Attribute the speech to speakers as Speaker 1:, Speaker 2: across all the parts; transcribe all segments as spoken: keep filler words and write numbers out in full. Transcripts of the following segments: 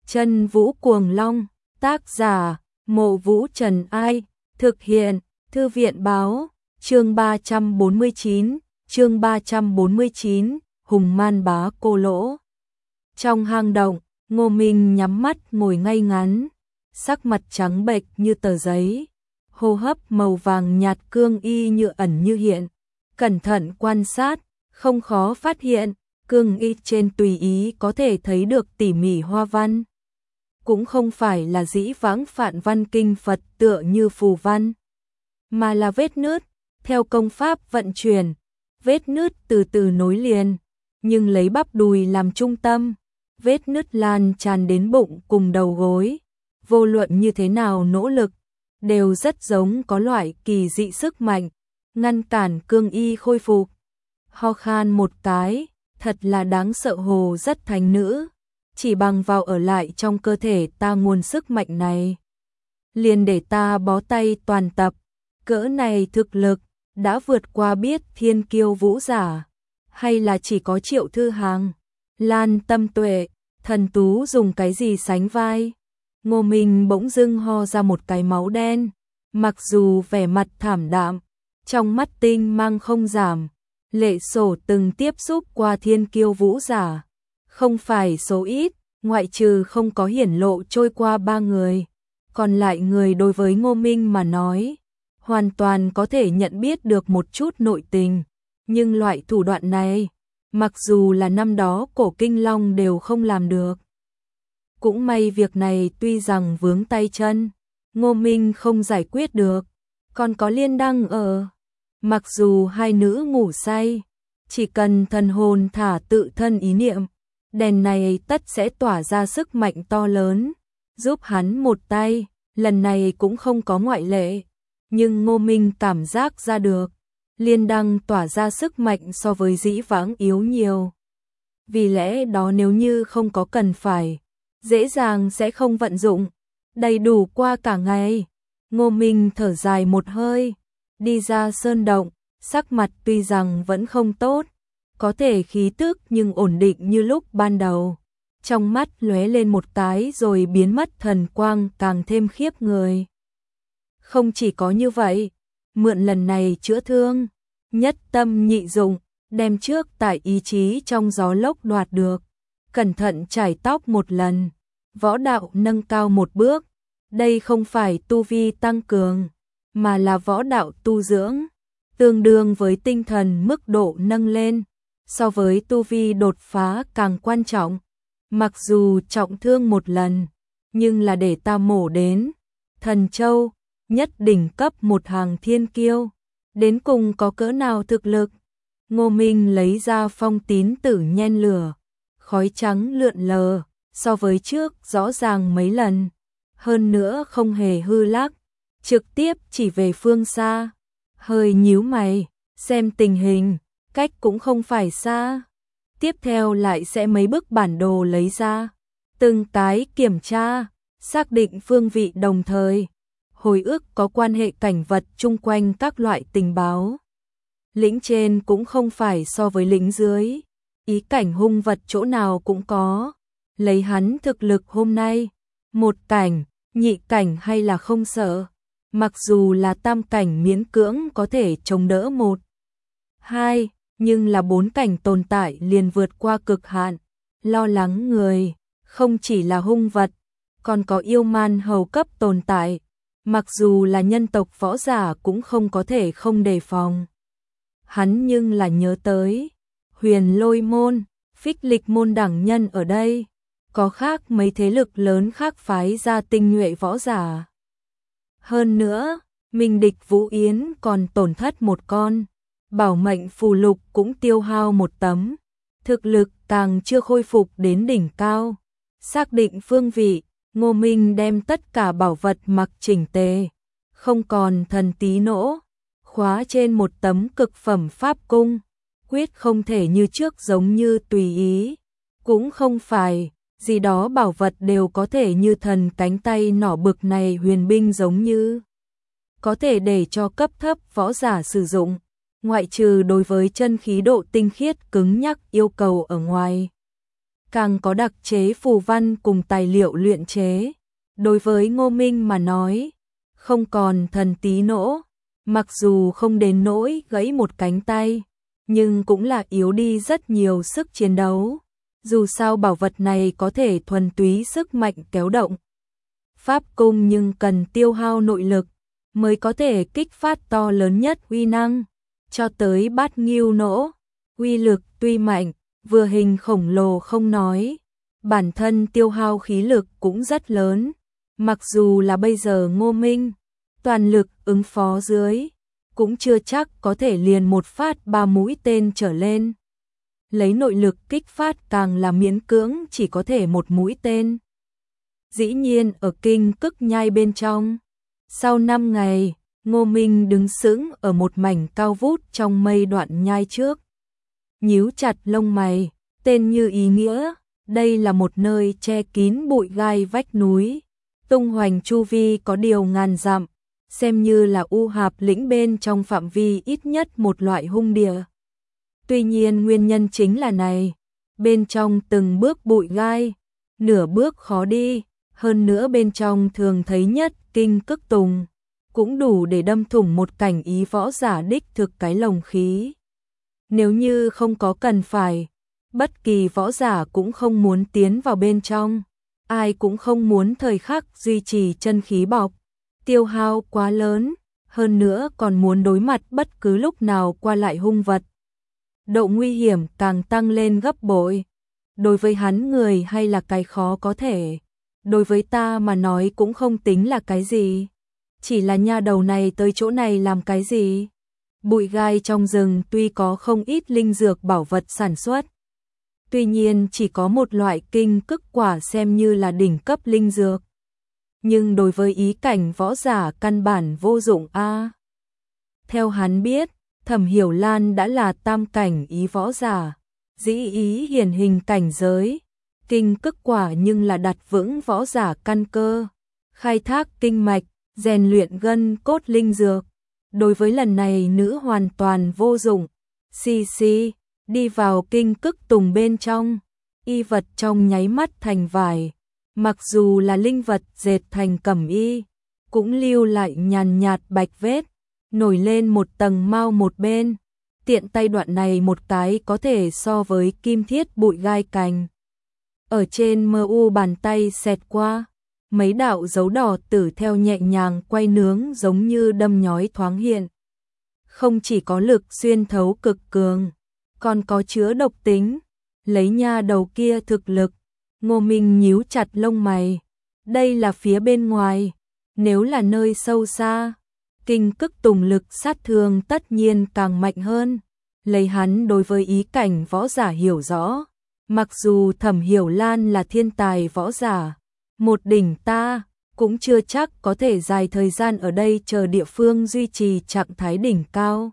Speaker 1: Chân Vũ Cuồng Long, tác giả, Mộ Vũ Trần Ai, thực hiện, Thư viện báo, chương ba trăm bốn mươi chín, chương ba trăm bốn mươi chín, Hùng Man Bá Cô Lỗ. Trong hang động, Ngô Minh nhắm mắt ngồi ngay ngắn, sắc mặt trắng bệch như tờ giấy, hô hấp màu vàng nhạt cương y như ẩn như hiện. Cẩn thận quan sát, không khó phát hiện, cương y trên tùy ý có thể thấy được tỉ mỉ hoa văn. Cũng không phải là dĩ vãng phạn văn kinh Phật tựa như phù văn, mà là vết nứt, theo công pháp vận chuyển, vết nứt từ từ nối liền, nhưng lấy bắp đùi làm trung tâm, vết nứt lan tràn đến bụng cùng đầu gối, vô luận như thế nào nỗ lực, đều rất giống có loại kỳ dị sức mạnh, ngăn cản cương y khôi phục. Ho khan một cái, thật là đáng sợ, hồ rất thánh nữ, chỉ bằng vào ở lại trong cơ thể ta nguồn sức mạnh này, liền để ta bó tay toàn tập, cỡ này thực lực, đã vượt qua biết thiên kiêu vũ giả, hay là chỉ có Triệu Thư Hàng, Lan Tâm Tuệ, Thần Tú dùng cái gì sánh vai. Ngô Minh bỗng dưng ho ra một cái máu đen, mặc dù vẻ mặt thảm đạm, trong mắt tinh mang không giảm, Lệ Sổ từng tiếp xúc qua thiên kiêu vũ giả, không phải số ít, ngoại trừ không có hiển lộ trôi qua ba người, còn lại người đối với Ngô Minh mà nói, hoàn toàn có thể nhận biết được một chút nội tình, nhưng loại thủ đoạn này, mặc dù là năm đó Cổ Kinh Long đều không làm được. Cũng may việc này tuy rằng vướng tay chân, Ngô Minh không giải quyết được, còn có Liên Đăng ở. Mặc dù hai nữ ngủ say, chỉ cần thần hồn thả tự thân ý niệm, đèn này tất sẽ tỏa ra sức mạnh to lớn, giúp hắn một tay, lần này cũng không có ngoại lệ. Nhưng Ngô Minh cảm giác ra được, Liên Đăng tỏa ra sức mạnh so với dĩ vãng yếu nhiều. Vì lẽ đó nếu như không có cần phải, dễ dàng sẽ không vận dụng, đầy đủ qua cả ngày. Ngô Minh thở dài một hơi, đi ra sơn động, sắc mặt tuy rằng vẫn không tốt, có thể khí tức nhưng ổn định như lúc ban đầu. Trong mắt lóe lên một cái rồi biến mất, thần quang càng thêm khiếp người. Không chỉ có như vậy, mượn lần này chữa thương, nhất tâm nhị dụng, đem trước tại ý chí trong gió lốc đoạt được, cẩn thận chải tóc một lần, võ đạo nâng cao một bước, đây không phải tu vi tăng cường, mà là võ đạo tu dưỡng, tương đương với tinh thần mức độ nâng lên, so với tu vi đột phá càng quan trọng. Mặc dù trọng thương một lần, nhưng là để ta mổ đến Thần Châu, nhất đỉnh cấp một hàng thiên kiêu, đến cùng có cỡ nào thực lực. Ngô Minh lấy ra phong tín tử nhen lửa, khói trắng lượn lờ, so với trước rõ ràng mấy lần, hơn nữa không hề hư lắc, trực tiếp chỉ về phương xa, hơi nhíu mày, xem tình hình, cách cũng không phải xa. Tiếp theo lại sẽ mấy bức bản đồ lấy ra, từng cái kiểm tra, xác định phương vị, đồng thời hồi ức có quan hệ cảnh vật chung quanh các loại tình báo. Lĩnh trên cũng không phải so với lĩnh dưới, ý cảnh hung vật chỗ nào cũng có, lấy hắn thực lực hôm nay, một cảnh, nhị cảnh hay là không sợ, mặc dù là tam cảnh miễn cưỡng có thể chống đỡ một, hai, nhưng là bốn cảnh tồn tại liền vượt qua cực hạn. Lo lắng người, không chỉ là hung vật, còn có yêu man hầu cấp tồn tại, mặc dù là nhân tộc võ giả cũng không có thể không đề phòng. Hắn nhưng là nhớ tới, Huyền Lôi môn, Phích Lịch môn đẳng nhân ở đây, có khác mấy thế lực lớn khác phái ra tinh nhuệ võ giả. Hơn nữa, Minh Địch Vũ Yến còn tổn thất một con, bảo mệnh phù lục cũng tiêu hao một tấm, thực lực càng chưa khôi phục đến đỉnh cao. Xác định phương vị, Ngô Minh đem tất cả bảo vật mặc chỉnh tề, không còn thần tí nỗ, khóa trên một tấm cực phẩm pháp cung, quyết không thể như trước giống như tùy ý, cũng không phải gì đó bảo vật đều có thể như thần cánh tay nỏ bực này huyền binh giống như, có thể để cho cấp thấp võ giả sử dụng, ngoại trừ đối với chân khí độ tinh khiết cứng nhắc yêu cầu ở ngoài. càng có đặc chế phù văn cùng tài liệu luyện chế. Đối với Ngô Minh mà nói, không còn thần tí nỗ, mặc dù không đến nỗi gãy một cánh tay, nhưng cũng là yếu đi rất nhiều sức chiến đấu. Dù sao bảo vật này có thể thuần túy sức mạnh kéo động pháp cung nhưng cần tiêu hao nội lực mới có thể kích phát to lớn nhất uy năng. Cho tới bát nghiêu nỗ, uy lực tuy mạnh, vừa hình khổng lồ không nói, bản thân tiêu hao khí lực cũng rất lớn. Mặc dù là bây giờ Ngô Minh toàn lực ứng phó dưới, cũng chưa chắc có thể liền một phát ba mũi tên trở lên. Lấy nội lực kích phát càng là miễn cưỡng chỉ có thể một mũi tên. Dĩ nhiên ở kinh cức nhai bên trong, sau năm ngày, Ngô Minh đứng sững ở một mảnh cao vút trong mây đoạn nhai trước. Nhíu chặt lông mày, tên như ý nghĩa, đây là một nơi che kín bụi gai vách núi, tung hoành chu vi có điều ngàn dặm, xem như là u hạp lĩnh bên trong phạm vi ít nhất một loại hung địa. Tuy nhiên nguyên nhân chính là này, bên trong từng bước bụi gai, nửa bước khó đi, hơn nữa bên trong thường thấy nhất kinh cức tùng, cũng đủ để đâm thủng một cảnh ý võ giả đích thực cái lồng khí. Nếu như không có cần phải, bất kỳ võ giả cũng không muốn tiến vào bên trong, ai cũng không muốn thời khắc duy trì chân khí bọc, tiêu hao quá lớn, hơn nữa còn muốn đối mặt bất cứ lúc nào qua lại hung vật. Độ nguy hiểm càng tăng lên gấp bội. Đối với hắn người hay là cái khó có thể, đối với ta mà nói cũng không tính là cái gì. Chỉ là nha đầu này tới chỗ này làm cái gì? Bụi gai trong rừng tuy có không ít linh dược bảo vật sản xuất, tuy nhiên chỉ có một loại kinh cức quả xem như là đỉnh cấp linh dược. Nhưng đối với ý cảnh võ giả căn bản vô dụng a. À. Theo hắn biết, Thẩm Hiểu Lan đã là tam cảnh ý võ giả, dĩ ý hiển hình cảnh giới, kinh cức quả nhưng là đặt vững võ giả căn cơ, khai thác kinh mạch, rèn luyện gân cốt linh dược. Đối với lần này nữ hoàn toàn vô dụng. Xì xì, đi vào kinh cức tùng bên trong, y vật trong nháy mắt thành vải, mặc dù là linh vật dệt thành cẩm y, cũng lưu lại nhàn nhạt bạch vết, nổi lên một tầng mau một bên, tiện tay đoạn này một cái có thể so với kim thiết bụi gai cành. Ở trên mờ u bàn tay xẹt qua, mấy đạo dấu đỏ tử theo nhẹ nhàng quay nướng giống như đâm nhói thoáng hiện. Không chỉ có lực xuyên thấu cực cường, còn có chứa độc tính, lấy nha đầu kia thực lực. Ngô Minh nhíu chặt lông mày, đây là phía bên ngoài, nếu là nơi sâu xa, kinh cức tùng lực sát thương tất nhiên càng mạnh hơn. Lấy hắn đối với ý cảnh võ giả hiểu rõ, mặc dù Thẩm Hiểu Lan là thiên tài võ giả, một đỉnh ta, cũng chưa chắc có thể dài thời gian ở đây chờ địa phương duy trì trạng thái đỉnh cao.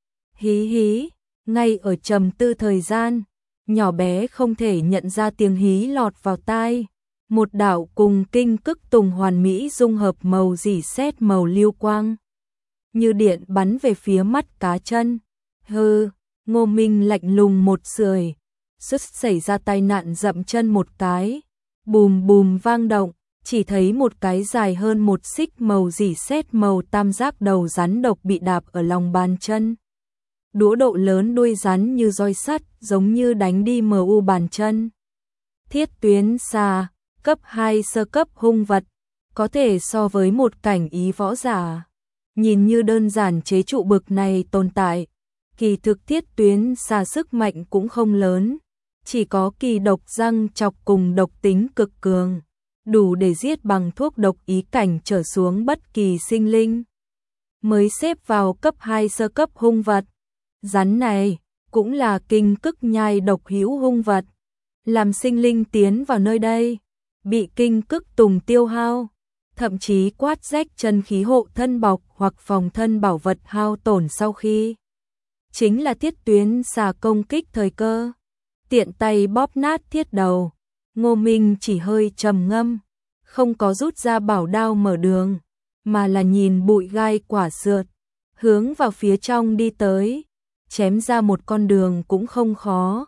Speaker 1: Hí hí, ngay ở trầm tư thời gian, nhỏ bé không thể nhận ra tiếng hí lọt vào tai. Một đạo cùng kinh cức tùng hoàn mỹ dung hợp màu rỉ sét màu lưu quang, như điện bắn về phía mắt cá chân. Hừ, Ngô Minh lạnh lùng một sưởi, suýt xảy ra tai nạn dậm chân một cái, bùm bùm vang động, chỉ thấy một cái dài hơn một xích màu rỉ sét màu tam giác đầu rắn độc bị đạp ở lòng bàn chân. Đũa độ lớn đuôi rắn như roi sắt, giống như đánh đi mờ u bàn chân. Thiết tuyến xà, cấp hai sơ cấp hung vật, có thể so với một cảnh ý võ giả. Nhìn như đơn giản chế trụ bực này tồn tại, kỳ thực thiết tuyến xà sức mạnh cũng không lớn, chỉ có kỳ độc răng chọc cùng độc tính cực cường, đủ để giết bằng thuốc độc ý cảnh trở xuống bất kỳ sinh linh. Mới xếp vào cấp hai sơ cấp hung vật. Rắn này cũng là kinh cức nhai độc hữu hung vật, làm sinh linh tiến vào nơi đây, bị kinh cức tùng tiêu hao, thậm chí quát rách chân khí hộ thân bọc hoặc phòng thân bảo vật hao tổn sau khi. Chính là thiết tuyến xà công kích thời cơ, tiện tay bóp nát thiết đầu. Ngô Minh chỉ hơi trầm ngâm, không có rút ra bảo đao mở đường, mà là nhìn bụi gai quả sượt, hướng vào phía trong đi tới, chém ra một con đường cũng không khó.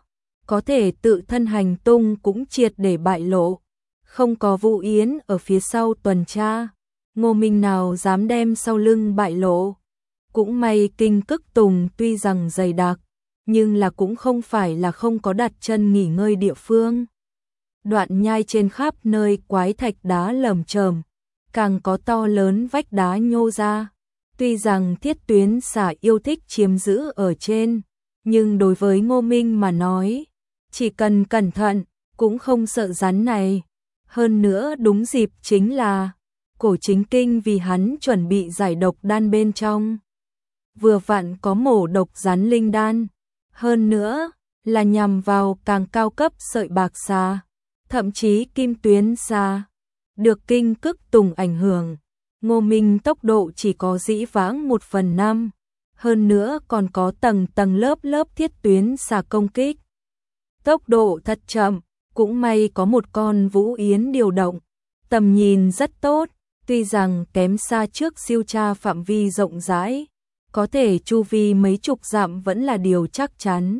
Speaker 1: có thể tự thân hành tung cũng triệt để bại lộ. Không có Vũ Yến ở phía sau tuần tra, Ngô Minh nào dám đem sau lưng bại lộ. Cũng may Kinh Cức Tùng tuy rằng dày đặc, nhưng là cũng không phải là không có đặt chân nghỉ ngơi địa phương. Đoạn nhai trên khắp nơi quái thạch đá lởm chởm, càng có to lớn vách đá nhô ra. Tuy rằng Thiết Tuyến Xà yêu thích chiếm giữ ở trên, nhưng đối với Ngô Minh mà nói, chỉ cần cẩn thận, cũng không sợ rắn này. Hơn nữa đúng dịp chính là Cổ Chính Kinh vì hắn chuẩn bị giải độc đan bên trong. Vừa vặn có mổ độc rắn linh đan, hơn nữa là nhằm vào càng cao cấp sợi bạc xà, thậm chí kim tuyến xà. Được Kinh Cức Tùng ảnh hưởng, Ngô Minh tốc độ chỉ có dĩ vãng một phần năm, hơn nữa còn có tầng tầng lớp lớp thiết tuyến xà công kích. Tốc độ thật chậm, cũng may có một con Vũ Yến điều động, tầm nhìn rất tốt, tuy rằng kém xa trước siêu tra phạm vi rộng rãi, có thể chu vi mấy chục dặm vẫn là điều chắc chắn.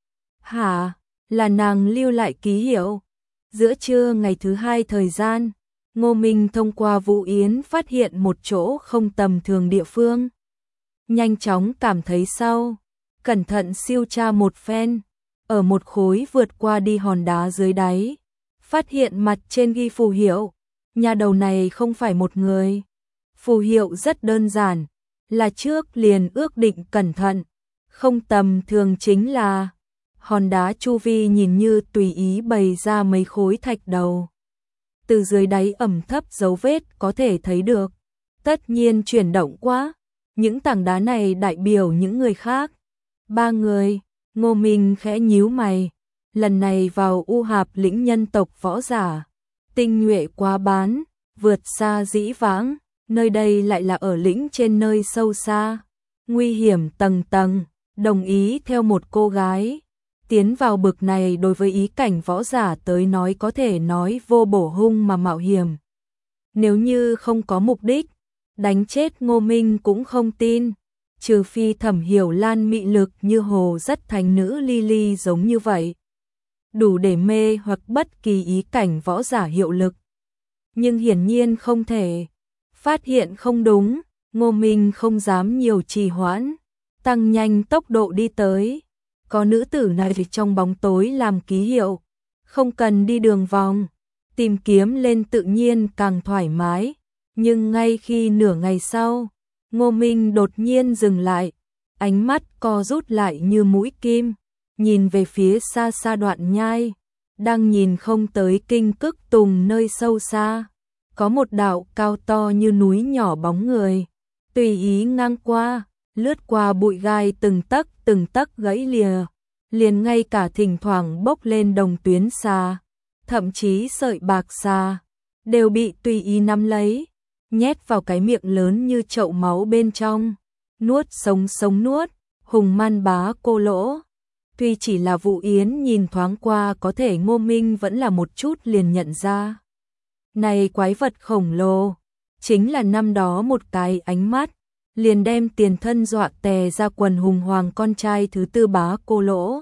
Speaker 1: Hả, là nàng lưu lại ký hiệu. Giữa trưa ngày thứ hai thời gian, Ngô Minh thông qua Vũ Yến phát hiện một chỗ không tầm thường địa phương. Nhanh chóng cảm thấy sau, cẩn thận siêu tra một phen, ở một khối vượt qua đi hòn đá dưới đáy, phát hiện mặt trên ghi phù hiệu, nhà đầu này không phải một người. Phù hiệu rất đơn giản, là trước liền ước định cẩn thận, không tầm thường chính là hòn đá chu vi nhìn như tùy ý bày ra mấy khối thạch đầu. Từ dưới đáy ẩm thấp dấu vết có thể thấy được, tất nhiên chuyển động quá, những tảng đá này đại biểu những người khác. Ba người, Ngô Minh khẽ nhíu mày, lần này vào U Hạp lĩnh nhân tộc võ giả, tinh nhuệ quá bán, vượt xa dĩ vãng, nơi đây lại là ở lĩnh trên nơi sâu xa, nguy hiểm tầng tầng, đồng ý theo một cô gái. Tiến vào bực này đối với ý cảnh võ giả tới nói có thể nói vô bổ hung mà mạo hiểm. Nếu như không có mục đích, đánh chết Ngô Minh cũng không tin, trừ phi Thẩm Hiểu Lan mị lực như hồ rất thành nữ Lily giống như vậy, đủ để mê hoặc bất kỳ ý cảnh võ giả hiệu lực. Nhưng hiển nhiên không thể. Phát hiện không đúng, Ngô Minh không dám nhiều trì hoãn, tăng nhanh tốc độ đi tới. Có nữ tử này trong bóng tối làm ký hiệu, không cần đi đường vòng, tìm kiếm lên tự nhiên càng thoải mái. Nhưng ngay khi nửa ngày sau, Ngô Minh đột nhiên dừng lại, ánh mắt co rút lại như mũi kim, nhìn về phía xa xa đoạn nhai, đang nhìn không tới Kinh Cức Tùng nơi sâu xa, có một đạo cao to như núi nhỏ bóng người, tùy ý ngang qua, lướt qua bụi gai từng tấc từng tấc gãy lìa, liền ngay cả thỉnh thoảng bốc lên đồng tuyến xà, thậm chí sợi bạc xà, đều bị tùy ý nắm lấy, nhét vào cái miệng lớn như chậu máu bên trong, nuốt sống sống nuốt, hùng man bá cô lỗ. Tuy chỉ là Vũ Yến nhìn thoáng qua có thể Ngô Minh vẫn là một chút liền nhận ra. Này quái vật khổng lồ, chính là năm đó một cái ánh mắt, liền đem tiền thân dọa tè ra quần hùng hoàng con trai thứ tư bá cô lỗ.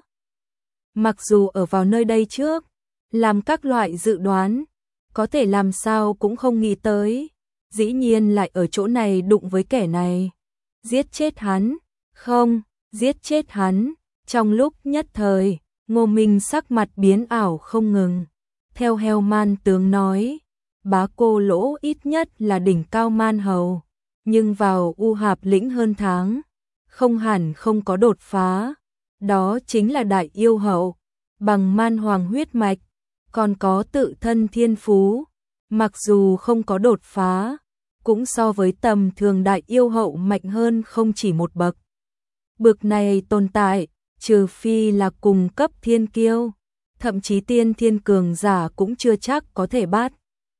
Speaker 1: Mặc dù ở vào nơi đây trước, làm các loại dự đoán, có thể làm sao cũng không nghĩ tới, dĩ nhiên lại ở chỗ này đụng với kẻ này. Giết chết hắn, không, giết chết hắn. Trong lúc nhất thời, Ngô Minh sắc mặt biến ảo không ngừng. Theo Heo Man tướng nói, bá cô lỗ ít nhất là đỉnh cao man hầu, nhưng vào U Hạp lĩnh hơn tháng, không hẳn không có đột phá. Đó chính là đại yêu hậu, bằng man hoàng huyết mạch, còn có tự thân thiên phú, mặc dù không có đột phá, cũng so với tầm thường đại yêu hậu mạnh hơn không chỉ một bậc. Bực này tồn tại, trừ phi là cùng cấp thiên kiêu, thậm chí tiên thiên cường giả cũng chưa chắc có thể bắt.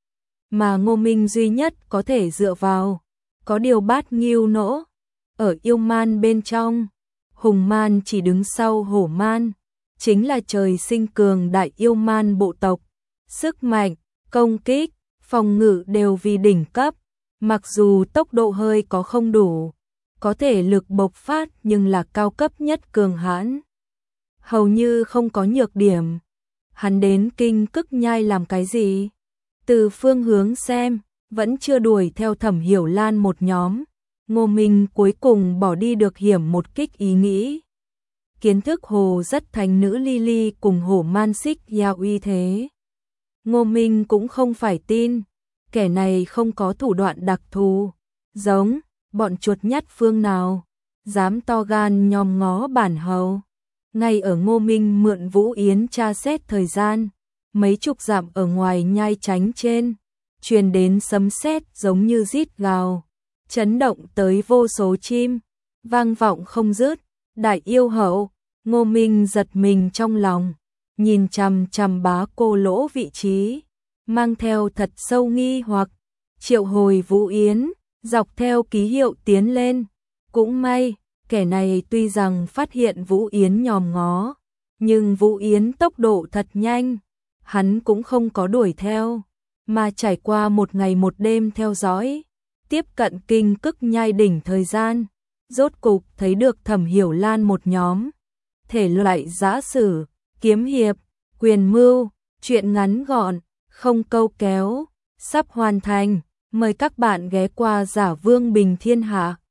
Speaker 1: Mà Ngô Minh duy nhất có thể dựa vào, có điều bát nghiêu nỗ, ở yêu man bên trong, hùng man chỉ đứng sau hổ man, chính là trời sinh cường đại yêu man bộ tộc, sức mạnh, công kích, phòng ngự đều vì đỉnh cấp, mặc dù tốc độ hơi có không đủ, có thể lực bộc phát nhưng là cao cấp nhất cường hãn. hầu như không có nhược điểm. Hắn đến Kinh Cức Nhai làm cái gì? Từ phương hướng xem, vẫn chưa đuổi theo Thẩm Hiểu Lan một nhóm. Ngô Minh cuối cùng bỏ đi được hiểm một kích ý nghĩ. Kiến thức hồ rất thành nữ Lily cùng hổ man xích giao uy thế. Ngô Minh cũng không phải tin, kẻ này không có thủ đoạn đặc thù, giống bọn chuột nhắt phương nào, dám to gan nhòm ngó bản hầu. Ngay ở Ngô Minh mượn Vũ Yến tra xét thời gian, mấy chục dặm ở ngoài nhai tránh trên, truyền đến sấm sét giống như rít gào, chấn động tới vô số chim, vang vọng không dứt. Đại yêu hậu, Ngô Minh giật mình trong lòng, nhìn chằm chằm bá cô lỗ vị trí, mang theo thật sâu nghi hoặc, triệu hồi Vũ Yến, dọc theo ký hiệu tiến lên. Cũng may, kẻ này tuy rằng phát hiện Vũ Yến nhòm ngó, nhưng Vũ Yến tốc độ thật nhanh, hắn cũng không có đuổi theo, mà trải qua một ngày một đêm theo dõi, tiếp cận Kinh Cức Nhai đỉnh thời gian, rốt cục thấy được Thẩm Hiểu Lan một nhóm. Thể loại giã sử, kiếm hiệp, quyền mưu, truyện ngắn gọn, không câu kéo, sắp hoàn thành, mời các bạn ghé qua Giả Vương Bình Thiên Hạ.